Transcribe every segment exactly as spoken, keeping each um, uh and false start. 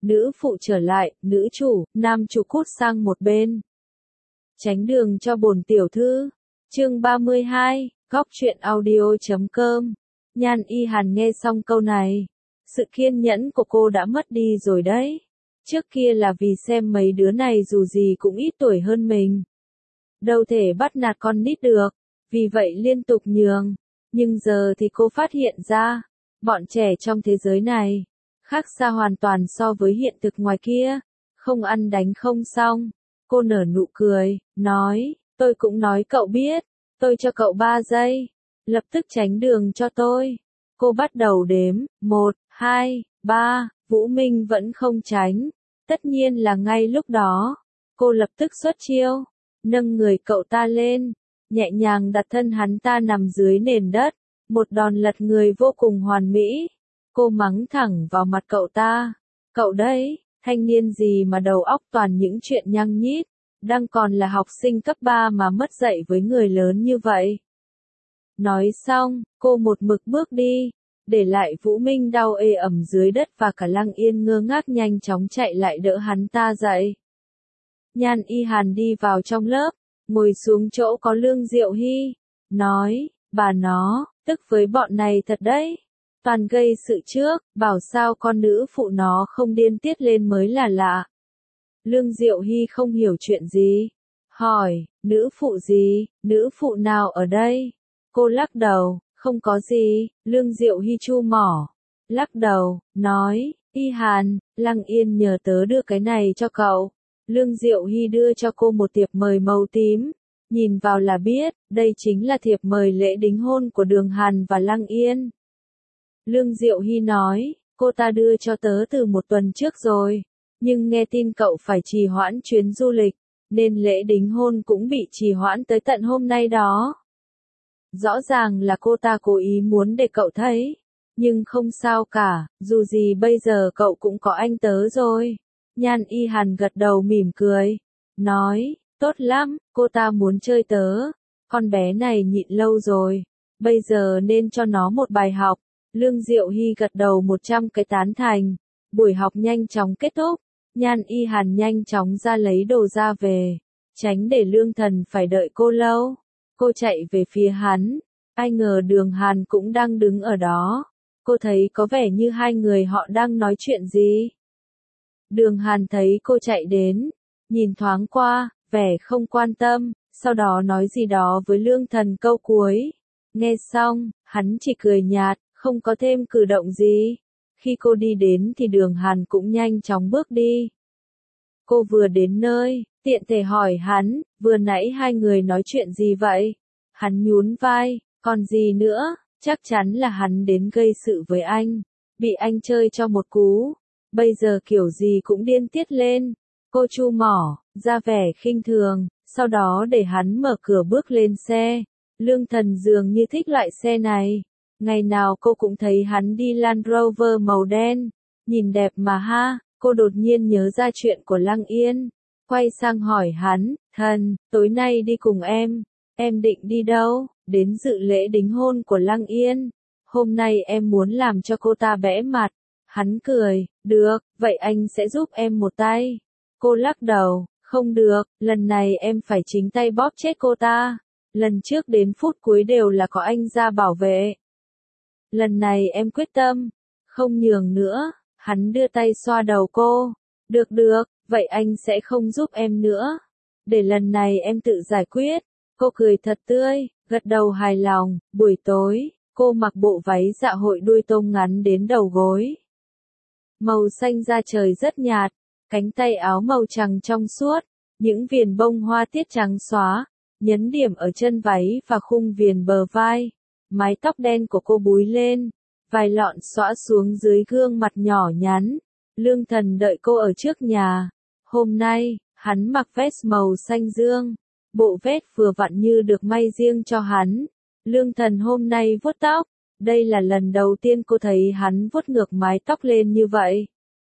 nữ phụ trở lại, nữ chủ, nam chủ cút sang một bên. Tránh đường cho bổn tiểu thư. Chương ba mươi hai, góc truyện audio chấm com. Nhan Y Hàn nghe xong câu này, sự kiên nhẫn của cô đã mất đi rồi đấy. Trước kia là vì xem mấy đứa này dù gì cũng ít tuổi hơn mình, đâu thể bắt nạt con nít được, vì vậy liên tục nhường. Nhưng giờ thì cô phát hiện ra, bọn trẻ trong thế giới này, khác xa hoàn toàn so với hiện thực ngoài kia, không ăn đánh không xong. Cô nở nụ cười, nói, tôi cũng nói cậu biết, tôi cho cậu ba giây, lập tức tránh đường cho tôi. Cô bắt đầu đếm, một, hai, ba, Vũ Minh vẫn không tránh. Tất nhiên là ngay lúc đó, cô lập tức xuất chiêu, nâng người cậu ta lên, nhẹ nhàng đặt thân hắn ta nằm dưới nền đất, một đòn lật người vô cùng hoàn mỹ. Cô mắng thẳng vào mặt cậu ta, cậu đấy, thanh niên gì mà đầu óc toàn những chuyện nhăng nhít, đang còn là học sinh cấp ba mà mất dạy với người lớn như vậy. Nói xong, cô một mực bước đi, để lại Vũ Minh đau ê ẩm dưới đất và cả Lăng Yên ngơ ngác nhanh chóng chạy lại đỡ hắn ta dậy. Nhan Y Hàn đi vào trong lớp, ngồi xuống chỗ có Lương Diệu Hy, nói, bà nó, tức với bọn này thật đấy. Toàn gây sự trước, bảo sao con nữ phụ nó không điên tiết lên mới là lạ. Lương Diệu Hy không hiểu chuyện gì, hỏi, nữ phụ gì, nữ phụ nào ở đây? Cô lắc đầu, không có gì. Lương Diệu Hy chu mỏ, lắc đầu, nói, Y Hàn, Lăng Yên nhờ tớ đưa cái này cho cậu. Lương Diệu Hy đưa cho cô một thiệp mời màu tím, nhìn vào là biết, đây chính là thiệp mời lễ đính hôn của Đường Hàn và Lăng Yên. Lương Diệu Hy nói, cô ta đưa cho tớ từ một tuần trước rồi, nhưng nghe tin cậu phải trì hoãn chuyến du lịch, nên lễ đính hôn cũng bị trì hoãn tới tận hôm nay đó. Rõ ràng là cô ta cố ý muốn để cậu thấy, nhưng không sao cả, dù gì bây giờ cậu cũng có anh tớ rồi. Nhan Y Hàn gật đầu mỉm cười, nói, tốt lắm, cô ta muốn chơi tớ, con bé này nhịn lâu rồi, bây giờ nên cho nó một bài học. Lương Diệu Hy gật đầu một trăm cái tán thành, buổi học nhanh chóng kết thúc, Nhan Y Hàn nhanh chóng ra lấy đồ ra về, tránh để Lương Thần phải đợi cô lâu. Cô chạy về phía hắn, ai ngờ Đường Hàn cũng đang đứng ở đó, cô thấy có vẻ như hai người họ đang nói chuyện gì. Đường Hàn thấy cô chạy đến, nhìn thoáng qua, vẻ không quan tâm, sau đó nói gì đó với Lương Thần câu cuối. Nghe xong, hắn chỉ cười nhạt, không có thêm cử động gì. Khi cô đi đến thì Đường Hàn cũng nhanh chóng bước đi. Cô vừa đến nơi, tiện thể hỏi hắn, vừa nãy hai người nói chuyện gì vậy? Hắn nhún vai, còn gì nữa, chắc chắn là hắn đến gây sự với anh, bị anh chơi cho một cú, bây giờ kiểu gì cũng điên tiết lên. Cô chu mỏ, ra vẻ khinh thường, sau đó để hắn mở cửa bước lên xe. Lương Thần dường như thích loại xe này, ngày nào cô cũng thấy hắn đi Land Rover màu đen, nhìn đẹp mà ha. Cô đột nhiên nhớ ra chuyện của Lăng Yên, quay sang hỏi hắn, thần, tối nay đi cùng em, em định đi đâu? Đến dự lễ đính hôn của Lăng Yên, hôm nay em muốn làm cho cô ta bẽ mặt. Hắn cười, được, vậy anh sẽ giúp em một tay. Cô lắc đầu, không được, lần này em phải chính tay bóp chết cô ta, lần trước đến phút cuối đều là có anh ra bảo vệ. Lần này em quyết tâm, không nhường nữa. Hắn đưa tay xoa đầu cô, được được, vậy anh sẽ không giúp em nữa, để lần này em tự giải quyết. Cô cười thật tươi, gật đầu hài lòng. Buổi tối, cô mặc bộ váy dạ hội đuôi tôm ngắn đến đầu gối, màu xanh da trời rất nhạt, cánh tay áo màu trắng trong suốt, những viền bông hoa tiết trắng xóa, nhấn điểm ở chân váy và khung viền bờ vai. Mái tóc đen của cô búi lên, vài lọn xõa xuống dưới gương mặt nhỏ nhắn. Lương Thần đợi cô ở trước nhà. Hôm nay, hắn mặc vest màu xanh dương, bộ vest vừa vặn như được may riêng cho hắn. Lương Thần hôm nay vuốt tóc, đây là lần đầu tiên cô thấy hắn vuốt ngược mái tóc lên như vậy.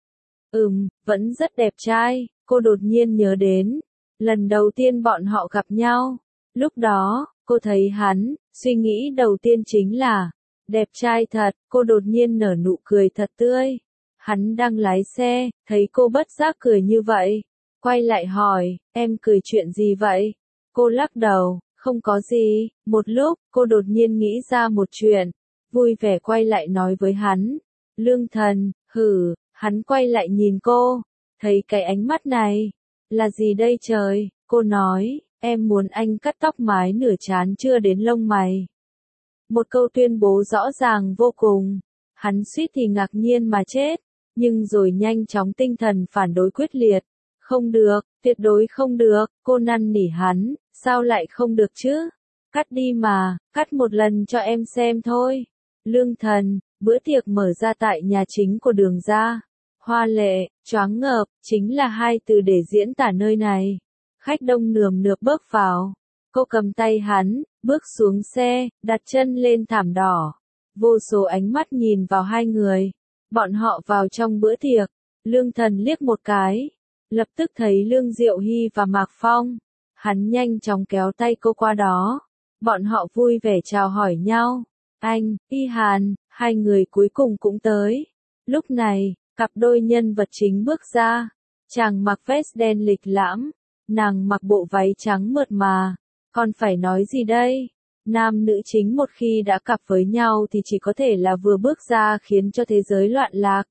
Ừm, vẫn rất đẹp trai. Cô đột nhiên nhớ đến lần đầu tiên bọn họ gặp nhau. Lúc đó, cô thấy hắn, suy nghĩ đầu tiên chính là đẹp trai thật. Cô đột nhiên nở nụ cười thật tươi. Hắn đang lái xe, thấy cô bất giác cười như vậy. Quay lại hỏi, em cười chuyện gì vậy? Cô lắc đầu, không có gì. Một lúc, cô đột nhiên nghĩ ra một chuyện. Vui vẻ quay lại nói với hắn. Lương Thần, hử, hắn quay lại nhìn cô. Thấy cái ánh mắt này. Là gì đây trời? Cô nói, em muốn anh cắt tóc mái nửa trán chưa đến lông mày. Một câu tuyên bố rõ ràng vô cùng. Hắn suýt thì ngạc nhiên mà chết. Nhưng rồi nhanh chóng tinh thần phản đối quyết liệt. Không được, tuyệt đối không được, cô năn nỉ hắn, sao lại không được chứ? Cắt đi mà, cắt một lần cho em xem thôi. Lương Thần, bữa tiệc mở ra tại nhà chính của Đường gia. Hoa lệ, choáng ngợp, chính là hai từ để diễn tả nơi này. Khách đông nườm nượp bước vào. Cô cầm tay hắn, bước xuống xe, đặt chân lên thảm đỏ. Vô số ánh mắt nhìn vào hai người. Bọn họ vào trong bữa tiệc. Lương Thần liếc một cái. Lập tức thấy Lương Diệu Hy và Mạc Phong. Hắn nhanh chóng kéo tay cô qua đó. Bọn họ vui vẻ chào hỏi nhau. Anh, Y Hàn, hai người cuối cùng cũng tới. Lúc này, cặp đôi nhân vật chính bước ra. Chàng mặc vest đen lịch lãm. Nàng mặc bộ váy trắng mượt mà. Còn phải nói gì đây? Nam nữ chính một khi đã cặp với nhau thì chỉ có thể là vừa bước ra khiến cho thế giới loạn lạc.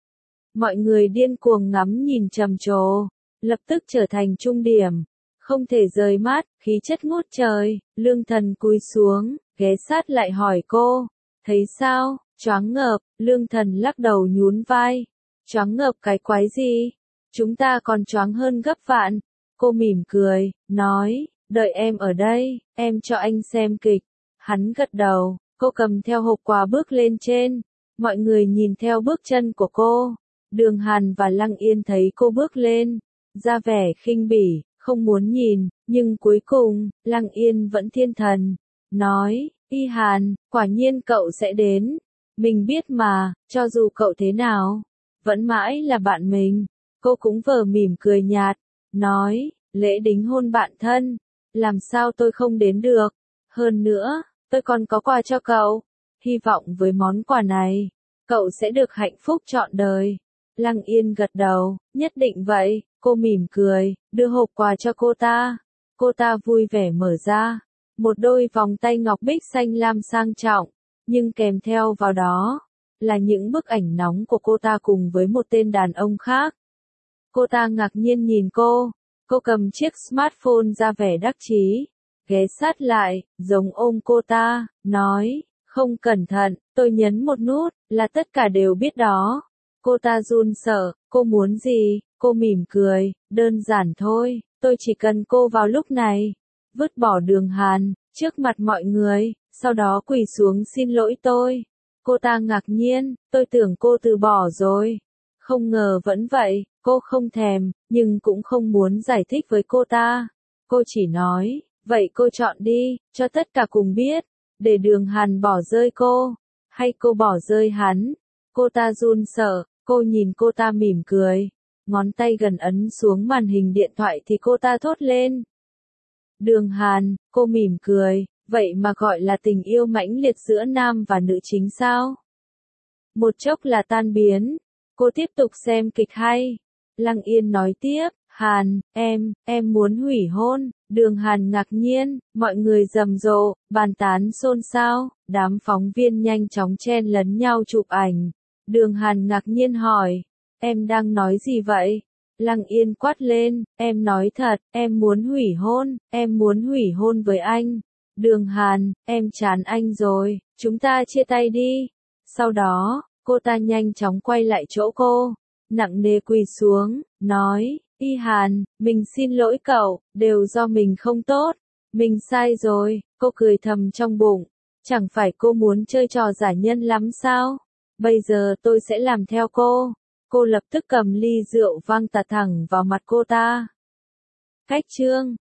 Mọi người điên cuồng ngắm nhìn trầm trồ, lập tức trở thành trung điểm. Không thể rời mắt, khí chất ngút trời. Lương Thần cúi xuống, ghé sát lại hỏi cô. Thấy sao? Choáng ngợp. Lương Thần lắc đầu nhún vai. Choáng ngợp cái quái gì? Chúng ta còn choáng hơn gấp vạn. Cô mỉm cười, nói, đợi em ở đây, em cho anh xem kịch. Hắn gật đầu, cô cầm theo hộp quà bước lên trên. Mọi người nhìn theo bước chân của cô. Đường Hàn và Lăng Yên thấy cô bước lên, ra vẻ khinh bỉ, không muốn nhìn, nhưng cuối cùng, Lăng Yên vẫn thiên thần. Nói, Y Hàn, quả nhiên cậu sẽ đến. Mình biết mà, cho dù cậu thế nào, vẫn mãi là bạn mình. Cô cũng vờ mỉm cười nhạt, nói, lễ đính hôn bạn thân, làm sao tôi không đến được. Hơn nữa, tôi còn có quà cho cậu. Hy vọng với món quà này, cậu sẽ được hạnh phúc trọn đời. Lăng Yên gật đầu, nhất định vậy. Cô mỉm cười, đưa hộp quà cho cô ta. Cô ta vui vẻ mở ra. Một đôi vòng tay ngọc bích xanh lam sang trọng, nhưng kèm theo vào đó là những bức ảnh nóng của cô ta cùng với một tên đàn ông khác. Cô ta ngạc nhiên nhìn cô. Cô cầm chiếc smartphone ra vẻ đắc chí, ghé sát lại, giống ôm cô ta, nói, không cẩn thận, tôi nhấn một nút, là tất cả đều biết đó. Cô ta run sợ, cô muốn gì? Cô mỉm cười, đơn giản thôi, tôi chỉ cần cô vào lúc này. Vứt bỏ Đường Hàn, trước mặt mọi người, sau đó quỳ xuống xin lỗi tôi. Cô ta ngạc nhiên, tôi tưởng cô từ bỏ rồi. Không ngờ vẫn vậy, cô không thèm, nhưng cũng không muốn giải thích với cô ta. Cô chỉ nói, vậy cô chọn đi, cho tất cả cùng biết, để Đường Hàn bỏ rơi cô, hay cô bỏ rơi hắn. Cô ta run sợ, cô nhìn cô ta mỉm cười, ngón tay gần ấn xuống màn hình điện thoại thì cô ta thốt lên. Đường Hàn, cô mỉm cười, vậy mà gọi là tình yêu mãnh liệt giữa nam và nữ chính sao? Một chốc là tan biến. Cô tiếp tục xem kịch hay. Lăng Yên nói tiếp, Hàn, em, em muốn hủy hôn. Đường Hàn ngạc nhiên, mọi người rầm rộ, bàn tán xôn xao, đám phóng viên nhanh chóng chen lấn nhau chụp ảnh. Đường Hàn ngạc nhiên hỏi, em đang nói gì vậy? Lăng Yên quát lên, em nói thật, em muốn hủy hôn, em muốn hủy hôn với anh. Đường Hàn, em chán anh rồi, chúng ta chia tay đi. Sau đó, cô ta nhanh chóng quay lại chỗ cô, nặng nề quỳ xuống, nói, Y Hàn, mình xin lỗi cậu, đều do mình không tốt, mình sai rồi. Cô cười thầm trong bụng, chẳng phải cô muốn chơi trò giả nhân lắm sao? Bây giờ tôi sẽ làm theo cô. Cô lập tức cầm ly rượu văng tạt thẳng vào mặt cô ta. Cách chương